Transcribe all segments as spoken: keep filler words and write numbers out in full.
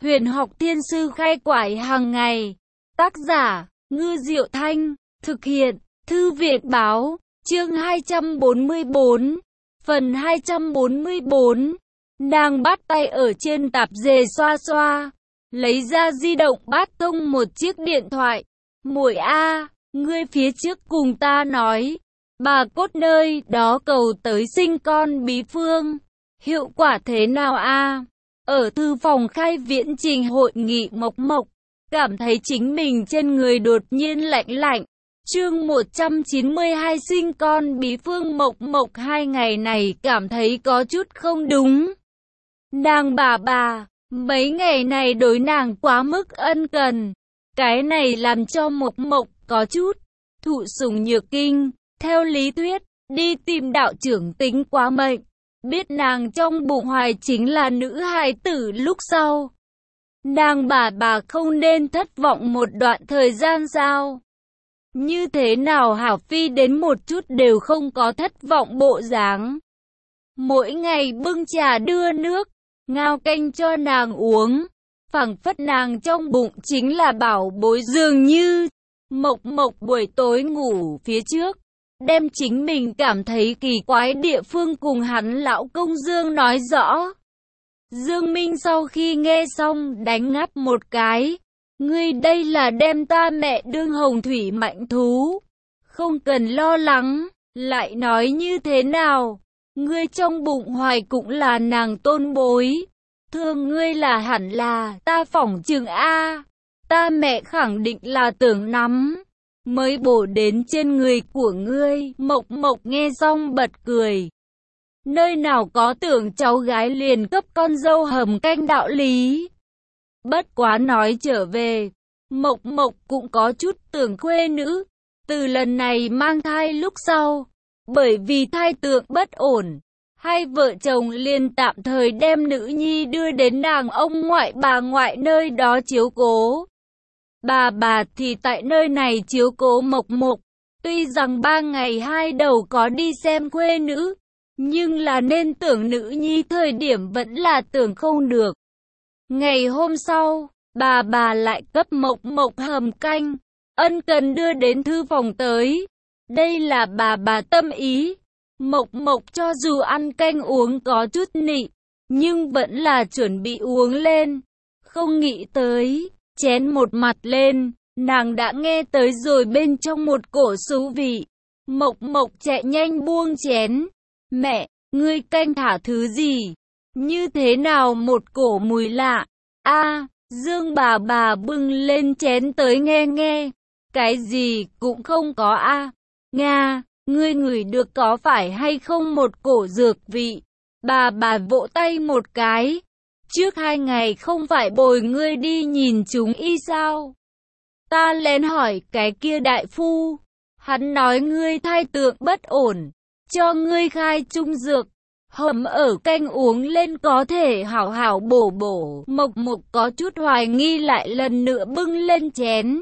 Huyền học thiên sư khai quải hàng ngày. Tác giả, Ngư Diệu Thanh. Thực hiện, Thư viện Báo. Chương hai trăm bốn mươi bốn. Phần hai trăm bốn mươi bốn. Nàng bắt tay ở trên tạp dề xoa xoa. Lấy ra di động bắt thông một chiếc điện thoại. Muội a, ngươi phía trước cùng ta nói. Bà cốt nơi đó cầu tới sinh con bí phương. Hiệu quả thế nào a? Ở thư phòng khai viễn trình hội nghị Mộc Mộc, cảm thấy chính mình trên người đột nhiên lạnh lạnh. Chương một trăm chín mươi hai sinh con bí phương. Mộc Mộc hai ngày này cảm thấy có chút không đúng. Nàng bà bà, mấy ngày này đối nàng quá mức ân cần. Cái này làm cho Mộc Mộc có chút thụ sủng nhược kinh. Theo lý thuyết, đi tìm đạo trưởng tính quá mệnh. Biết nàng trong bụng hoài chính là nữ hài tử lúc sau. Nàng bà bà không nên thất vọng một đoạn thời gian sao? Như thế nào hảo phi đến một chút đều không có thất vọng bộ dáng. Mỗi ngày bưng trà đưa nước, ngao canh cho nàng uống. Phảng phất nàng trong bụng chính là bảo bối dường như. Mộc Mộc buổi tối ngủ phía trước, đem chính mình cảm thấy kỳ quái địa phương cùng hắn lão công Dương nói rõ. Dương Minh sau khi nghe xong đánh ngáp một cái. Ngươi đây là đem ta mẹ đương hồng thủy mạnh thú. Không cần lo lắng. Lại nói như thế nào? Ngươi trong bụng hoài cũng là nàng tôn bối. Thương ngươi là hẳn là ta phỏng chừng a. Ta mẹ khẳng định là tưởng nắm mới bổ đến trên người của ngươi. Mộc Mộc nghe xong bật cười. Nơi nào có tưởng cháu gái liền cấp con dâu hầm canh đạo lý. Bất quá nói trở về, Mộc Mộc cũng có chút tưởng khuê nữ. Từ lần này mang thai lúc sau, bởi vì thai tượng bất ổn, hai vợ chồng liền tạm thời đem nữ nhi đưa đến nàng ông ngoại bà ngoại nơi đó chiếu cố. Bà bà thì tại nơi này chiếu cố Mộc Mộc. Tuy rằng ba ngày hai đầu có đi xem khuê nữ, nhưng là nên tưởng nữ nhi thời điểm vẫn là tưởng không được. Ngày hôm sau, bà bà lại cấp Mộc Mộc hầm canh, ân cần đưa đến thư phòng tới. Đây là bà bà tâm ý. Mộc Mộc cho dù ăn canh uống có chút nị, nhưng vẫn là chuẩn bị uống lên. Không nghĩ tới, chén một mặt lên, nàng đã nghe tới rồi bên trong một cổ xú vị. Mộc Mộc chạy nhanh buông chén. Mẹ, ngươi canh thả thứ gì? Như thế nào một cổ mùi lạ? A, Dương bà bà bưng lên chén tới nghe nghe. Cái gì cũng không có a. Nga, ngươi ngửi được có phải hay không một cổ dược vị? Bà bà vỗ tay một cái. Trước hai ngày không phải bồi ngươi đi nhìn chúng y sao? Ta lén hỏi cái kia đại phu. Hắn nói ngươi thai tượng bất ổn, cho ngươi khai trung dược, hầm ở canh uống lên có thể hảo hảo bổ bổ. Mộc Mộc có chút hoài nghi lại lần nữa bưng lên chén.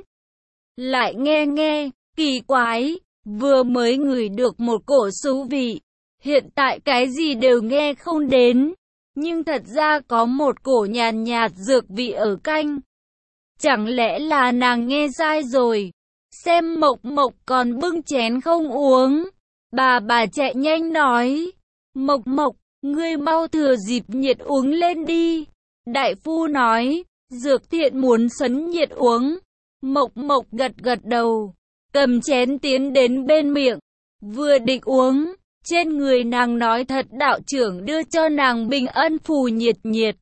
Lại nghe nghe, kỳ quái, vừa mới ngửi được một cổ xú vị, hiện tại cái gì đều nghe không đến. Nhưng thật ra có một cổ nhàn nhạt dược vị ở canh. Chẳng lẽ là nàng nghe sai rồi? Xem Mộc Mộc còn bưng chén không uống. Bà bà chạy nhanh nói. Mộc Mộc, ngươi mau thừa dịp nhiệt uống lên đi. Đại phu nói, dược thiện muốn sấn nhiệt uống. Mộc Mộc gật gật đầu, cầm chén tiến đến bên miệng, vừa định uống. Trên người nàng nói thật đạo trưởng đưa cho nàng bình ân phù nhiệt nhiệt.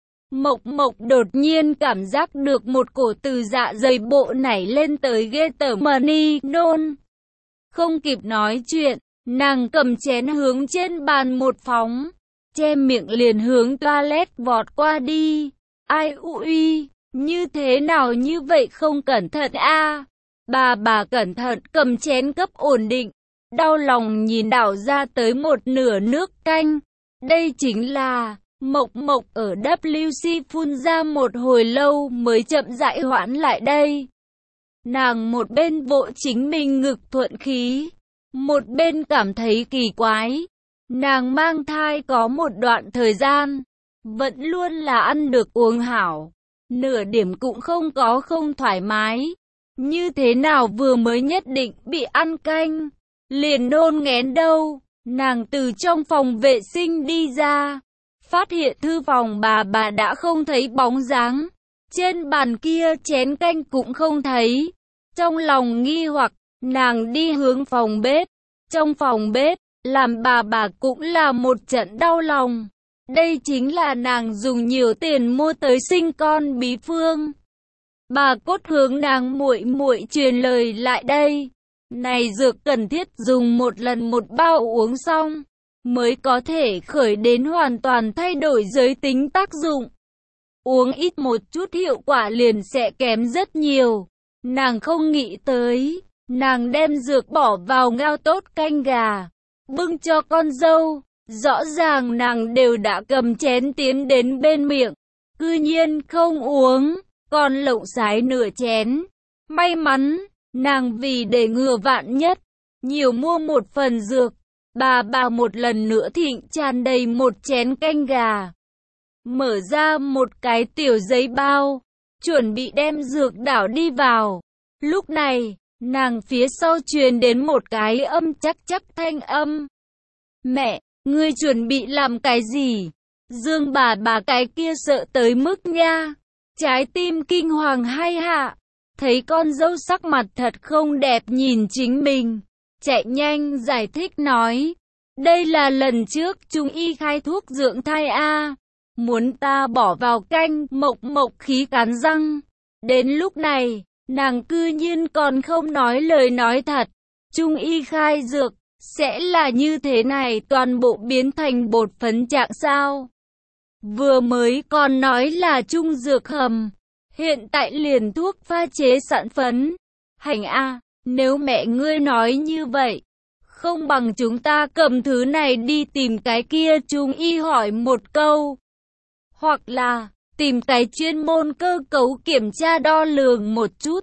Mộc Mộc đột nhiên cảm giác được một cổ từ dạ dày bộ nảy lên tới ghê tởm mà ni nôn. Không kịp nói chuyện, nàng cầm chén hướng trên bàn một phóng, che miệng liền hướng toilet vọt qua đi. Ai ui, như thế nào như vậy không cẩn thận a? Bà bà cẩn thận cầm chén cấp ổn định. Đau lòng nhìn đảo ra tới một nửa nước canh. Đây chính là, Mộc Mộc ở vê xê phun ra một hồi lâu mới chậm rãi hoãn lại đây. Nàng một bên vỗ chính mình ngực thuận khí, một bên cảm thấy kỳ quái. Nàng mang thai có một đoạn thời gian, vẫn luôn là ăn được uống hảo, nửa điểm cũng không có không thoải mái. Như thế nào vừa mới nhất định bị ăn canh, liền nôn nghén đâu. Nàng từ trong phòng vệ sinh đi ra, phát hiện thư phòng bà bà đã không thấy bóng dáng. Trên bàn kia chén canh cũng không thấy. Trong lòng nghi hoặc, nàng đi hướng phòng bếp. Trong phòng bếp, làm bà bà cũng là một trận đau lòng. Đây chính là nàng dùng nhiều tiền mua tới sinh con bí phương. Bà cốt hướng nàng muội muội truyền lời lại đây. Này dược cần thiết dùng một lần một bao uống xong, mới có thể khởi đến hoàn toàn thay đổi giới tính tác dụng. Uống ít một chút hiệu quả liền sẽ kém rất nhiều. Nàng không nghĩ tới, nàng đem dược bỏ vào ngao tốt canh gà, bưng cho con dâu. Rõ ràng nàng đều đã cầm chén tiến đến bên miệng, cư nhiên không uống, còn lộng sái nửa chén. May mắn, nàng vì để ngừa vạn nhất, nhiều mua một phần dược. Bà bà một lần nữa thịnh tràn đầy một chén canh gà, mở ra một cái tiểu giấy bao, chuẩn bị đem dược đảo đi vào. Lúc này, nàng phía sau truyền đến một cái âm chắc chắc thanh âm. Mẹ, ngươi chuẩn bị làm cái gì? Dương bà bà cái kia sợ tới mức nha, trái tim kinh hoàng hay hạ. Thấy con dâu sắc mặt thật không đẹp nhìn chính mình, chạy nhanh giải thích nói. Đây là lần trước Trung y khai thuốc dưỡng thai a, muốn ta bỏ vào canh. Mộc Mộc khí cắn răng. Đến lúc này, nàng cư nhiên còn không nói lời nói thật. Trung y khai dược, sẽ là như thế này toàn bộ biến thành bột phấn trạng sao? Vừa mới còn nói là trung dược hầm, hiện tại liền thuốc pha chế sẵn phấn. Hành a, nếu mẹ ngươi nói như vậy, không bằng chúng ta cầm thứ này đi tìm cái kia trung y hỏi một câu. Hoặc là, tìm cái chuyên môn cơ cấu kiểm tra đo lường một chút.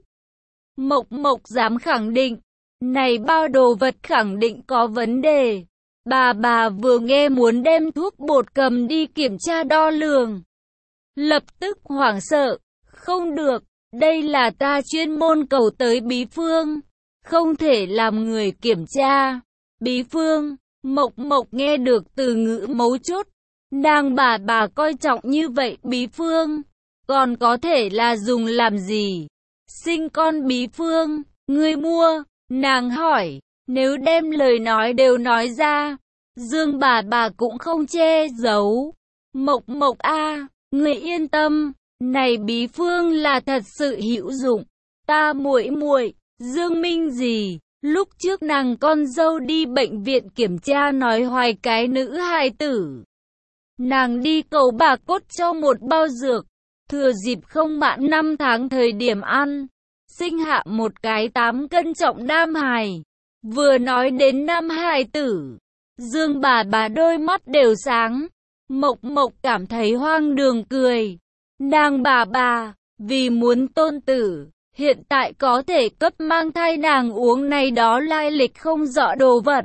Mộc Mộc dám khẳng định, này bao đồ vật khẳng định có vấn đề. Bà bà vừa nghe muốn đem thuốc bột cầm đi kiểm tra đo lường, lập tức hoảng sợ. Không được, đây là ta chuyên môn cầu tới bí phương, không thể làm người kiểm tra. Bí phương, Mộc Mộc nghe được từ ngữ mấu chốt. Nàng bà bà coi trọng như vậy bí phương, còn có thể là dùng làm gì? Sinh con bí phương, ngươi mua? Nàng hỏi. Nếu đem lời nói đều nói ra, Dương bà bà cũng không che giấu. Mộc Mộc a, ngươi yên tâm, này bí phương là thật sự hữu dụng. Ta muội muội, Dương Minh gì? Lúc trước nàng con dâu đi bệnh viện kiểm tra nói hoài cái nữ hài tử. Nàng đi cầu bà cốt cho một bao dược, thừa dịp không mãn năm tháng thời điểm ăn, sinh hạ một cái tám cân trọng nam hài. Vừa nói đến nam hài tử, Dương bà bà đôi mắt đều sáng. Mộc Mộc cảm thấy hoang đường cười. Nàng bà bà, vì muốn tôn tử, hiện tại có thể cấp mang thai nàng uống này đó lai lịch không rõ đồ vật.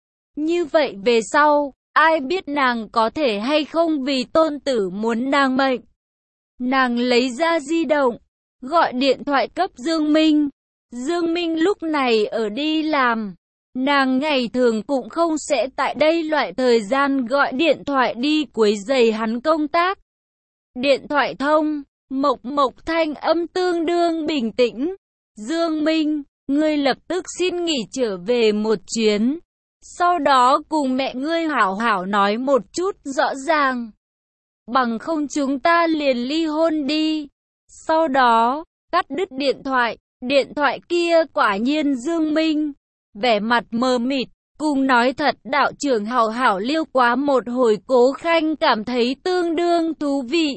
Như vậy về sau, ai biết nàng có thể hay không vì tôn tử muốn nàng mệnh. Nàng lấy ra di động, gọi điện thoại cấp Dương Minh. Dương Minh lúc này ở đi làm. Nàng ngày thường cũng không sẽ tại đây loại thời gian gọi điện thoại đi quấy rầy hắn công tác. Điện thoại thông, Mộc Mộc thanh âm tương đương bình tĩnh. Dương Minh, ngươi lập tức xin nghỉ trở về một chuyến. Sau đó cùng mẹ ngươi hảo hảo nói một chút rõ ràng. Bằng không chúng ta liền ly hôn đi. Sau đó, cắt đứt điện thoại. Điện thoại kia quả nhiên Dương Minh, vẻ mặt mờ mịt, cùng nói thật đạo trưởng hảo hảo liêu quá một hồi Cố Khanh cảm thấy tương đương thú vị.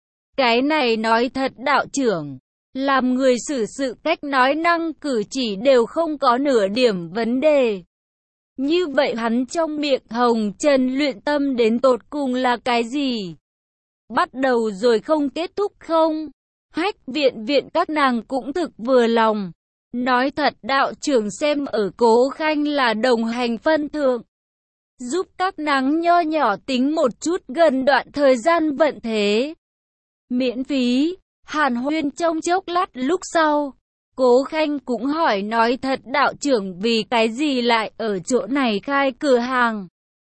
Cái này nói thật đạo trưởng, làm người xử sự cách nói năng cử chỉ đều không có nửa điểm vấn đề. Như vậy hắn trong miệng hồng trần luyện tâm đến tột cùng là cái gì? Bắt đầu rồi không kết thúc không? Hách viện viện các nàng cũng thực vừa lòng. Nói thật đạo trưởng xem ở Cố Khanh là đồng hành phân thượng, giúp các nàng nho nhỏ tính một chút gần đoạn thời gian vận thế. Miễn phí, Hàn huyên trong chốc lát lúc sau, Cố Khanh cũng hỏi nói thật đạo trưởng vì cái gì lại ở chỗ này khai cửa hàng.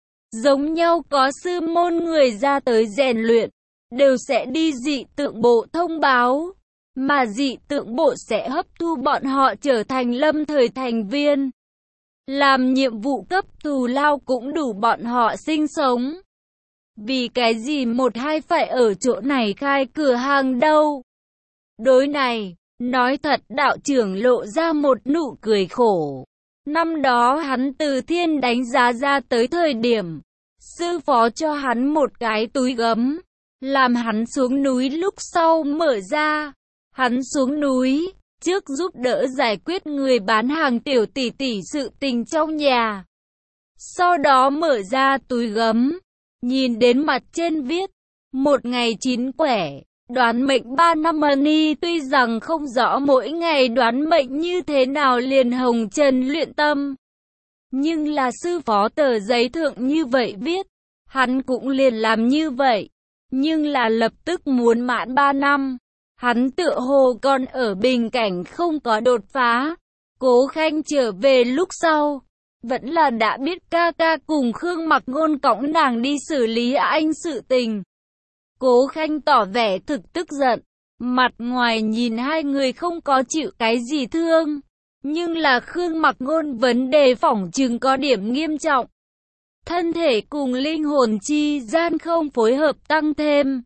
Giống nhau có sư môn người ra tới rèn luyện, đều sẽ đi dị tượng bộ thông báo, mà dị tượng bộ sẽ hấp thu bọn họ trở thành lâm thời thành viên. Làm nhiệm vụ cấp thù lao cũng đủ bọn họ sinh sống. Vì cái gì một hai phải ở chỗ này khai cửa hàng đâu? Đối này, nói thật đạo trưởng lộ ra một nụ cười khổ. Năm đó hắn từ thiên đánh giá ra tới thời điểm, sư phó cho hắn một cái túi gấm, làm hắn xuống núi lúc sau mở ra. Hắn xuống núi, trước giúp đỡ giải quyết người bán hàng tiểu tỷ tỷ sự tình trong nhà. Sau đó mở ra túi gấm, nhìn đến mặt trên viết, một ngày chín quẻ, đoán mệnh ba năm money. Tuy rằng không rõ mỗi ngày đoán mệnh như thế nào liền hồng trần luyện tâm, nhưng là sư phó tờ giấy thượng như vậy viết, hắn cũng liền làm như vậy. Nhưng là lập tức muốn mãn ba năm, hắn tựa hồ còn ở bình cảnh không có đột phá. Cố Khanh trở về lúc sau, vẫn là đã biết ca ca cùng Khương Mặc Ngôn cõng nàng đi xử lý anh sự tình. Cố Khanh tỏ vẻ thực tức giận, mặt ngoài nhìn hai người không có chịu cái gì thương, nhưng là Khương Mặc Ngôn vấn đề phỏng chừng có điểm nghiêm trọng. Thân thể cùng linh hồn chi gian không phối hợp tăng thêm.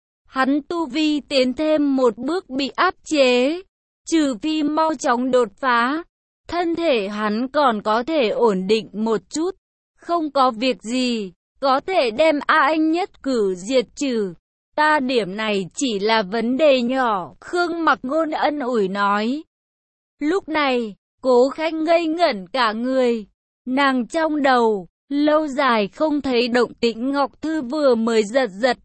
Hắn tu vi tiến thêm một bước bị áp chế, trừ phi mau chóng đột phá, thân thể hắn còn có thể ổn định một chút, không có việc gì, có thể đem A Anh nhất cử diệt trừ. Ta điểm này chỉ là vấn đề nhỏ, Khương Mặc Ngôn ân ủi nói. Lúc này, Cố Khanh ngây ngẩn cả người, nàng trong đầu, lâu dài không thấy động tĩnh Ngọc Thư vừa mới giật giật.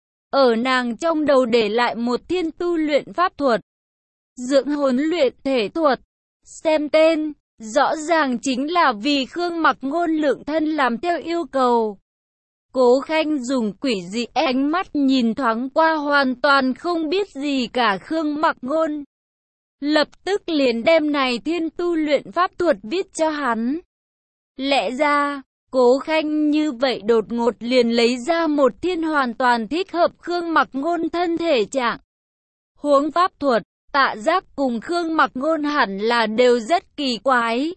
Ở nàng trong đầu để lại một thiên tu luyện pháp thuật, dưỡng hồn luyện thể thuật. Xem tên, rõ ràng chính là vì Khương Mặc Ngôn lượng thân làm theo yêu cầu. Cố Khanh dùng quỷ dị ánh mắt nhìn thoáng qua hoàn toàn không biết gì cả Khương Mặc Ngôn. Lập tức liền đem này thiên tu luyện pháp thuật viết cho hắn. Lẽ ra, Cố Khanh như vậy đột ngột liền lấy ra một thiên hoàn toàn thích hợp Khương Mặc Ngôn thân thể trạng. Huống pháp thuật, Tạ Giác cùng Khương Mặc Ngôn hẳn là đều rất kỳ quái.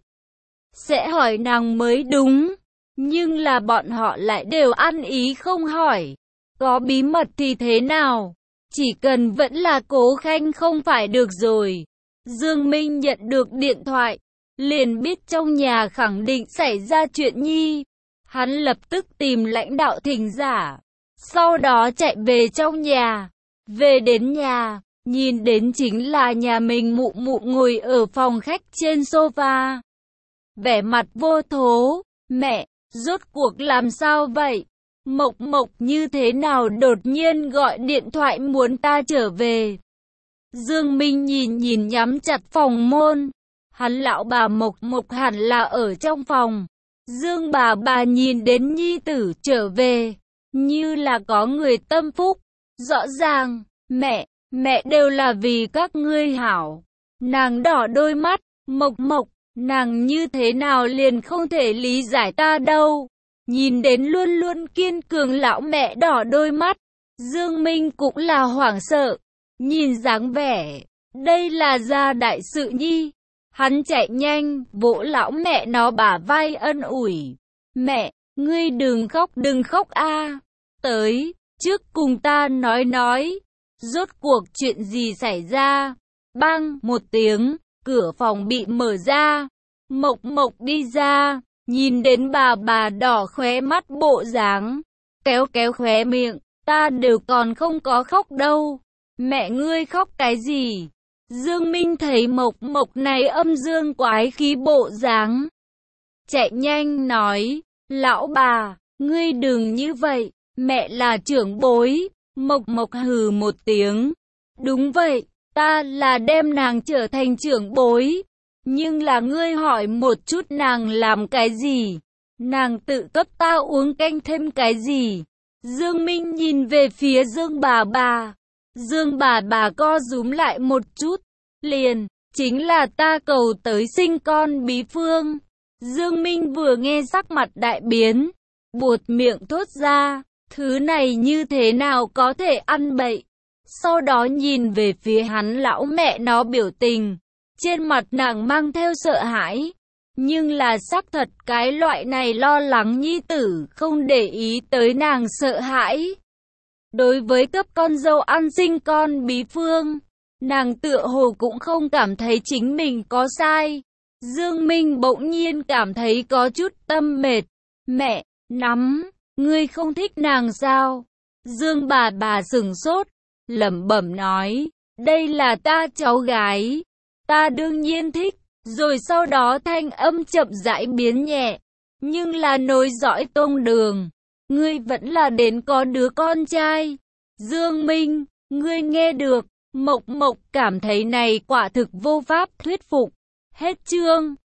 Sẽ hỏi nàng mới đúng, nhưng là bọn họ lại đều ăn ý không hỏi. Có bí mật thì thế nào? Chỉ cần vẫn là Cố Khanh không phải được rồi. Dương Minh nhận được điện thoại, liền biết trong nhà khẳng định xảy ra chuyện nhi. Hắn lập tức tìm lãnh đạo thỉnh giả, sau đó chạy về trong nhà. Về đến nhà, nhìn đến chính là nhà mình mụ mụ ngồi ở phòng khách trên sofa. Vẻ mặt vô thố, mẹ, rốt cuộc làm sao vậy? Mộc Mộc như thế nào đột nhiên gọi điện thoại muốn ta trở về? Dương Minh nhìn nhìn nhắm chặt phòng môn. Hắn lão bà Mộc Mộc hẳn là ở trong phòng. Dương bà bà nhìn đến nhi tử trở về, như là có người tâm phúc. Rõ ràng, mẹ, mẹ đều là vì các ngươi hảo. Nàng đỏ đôi mắt, Mộc Mộc, nàng như thế nào liền không thể lý giải ta đâu. Nhìn đến luôn luôn kiên cường lão mẹ đỏ đôi mắt, Dương Minh cũng là hoảng sợ. Nhìn dáng vẻ, đây là gia đại sự nhi. Hắn chạy nhanh, vỗ lão mẹ nó bả vai ân ủi. Mẹ, ngươi đừng khóc đừng khóc a. Tới, trước cùng ta nói nói. Rốt cuộc chuyện gì xảy ra? Bang, một tiếng, cửa phòng bị mở ra. Mộc Mộc đi ra, nhìn đến bà bà đỏ khóe mắt bộ dáng. Kéo kéo khóe miệng, ta đều còn không có khóc đâu. Mẹ ngươi khóc cái gì? Dương Minh thấy Mộc Mộc này âm dương quái khí bộ dáng, chạy nhanh nói, lão bà, ngươi đừng như vậy, mẹ là trưởng bối. Mộc Mộc hừ một tiếng, đúng vậy, ta là đem nàng trở thành trưởng bối, nhưng là ngươi hỏi một chút nàng làm cái gì, nàng tự cấp ta uống canh thêm cái gì? Dương Minh nhìn về phía Dương bà bà, Dương bà bà co rúm lại một chút, liền, chính là ta cầu tới sinh con bí phương. Dương Minh vừa nghe sắc mặt đại biến, buột miệng thốt ra, thứ này như thế nào có thể ăn bậy. Sau đó nhìn về phía hắn lão mẹ nó biểu tình, trên mặt nàng mang theo sợ hãi. Nhưng là xác thật cái loại này lo lắng nhi tử không để ý tới nàng sợ hãi. Đối với cấp con dâu ăn sinh con bí phương, nàng tựa hồ cũng không cảm thấy chính mình có sai. Dương Minh bỗng nhiên cảm thấy có chút tâm mệt. Mẹ, nắm, ngươi không thích nàng sao? Dương bà bà sửng sốt, lẩm bẩm nói, đây là ta cháu gái, ta đương nhiên thích. Rồi sau đó thanh âm chậm rãi biến nhẹ, nhưng là nối dõi tông đường, ngươi vẫn là đến có đứa con trai. Dương Minh, ngươi nghe được, Mộc Mộc cảm thấy này quả thực vô pháp thuyết phục. Hết chương.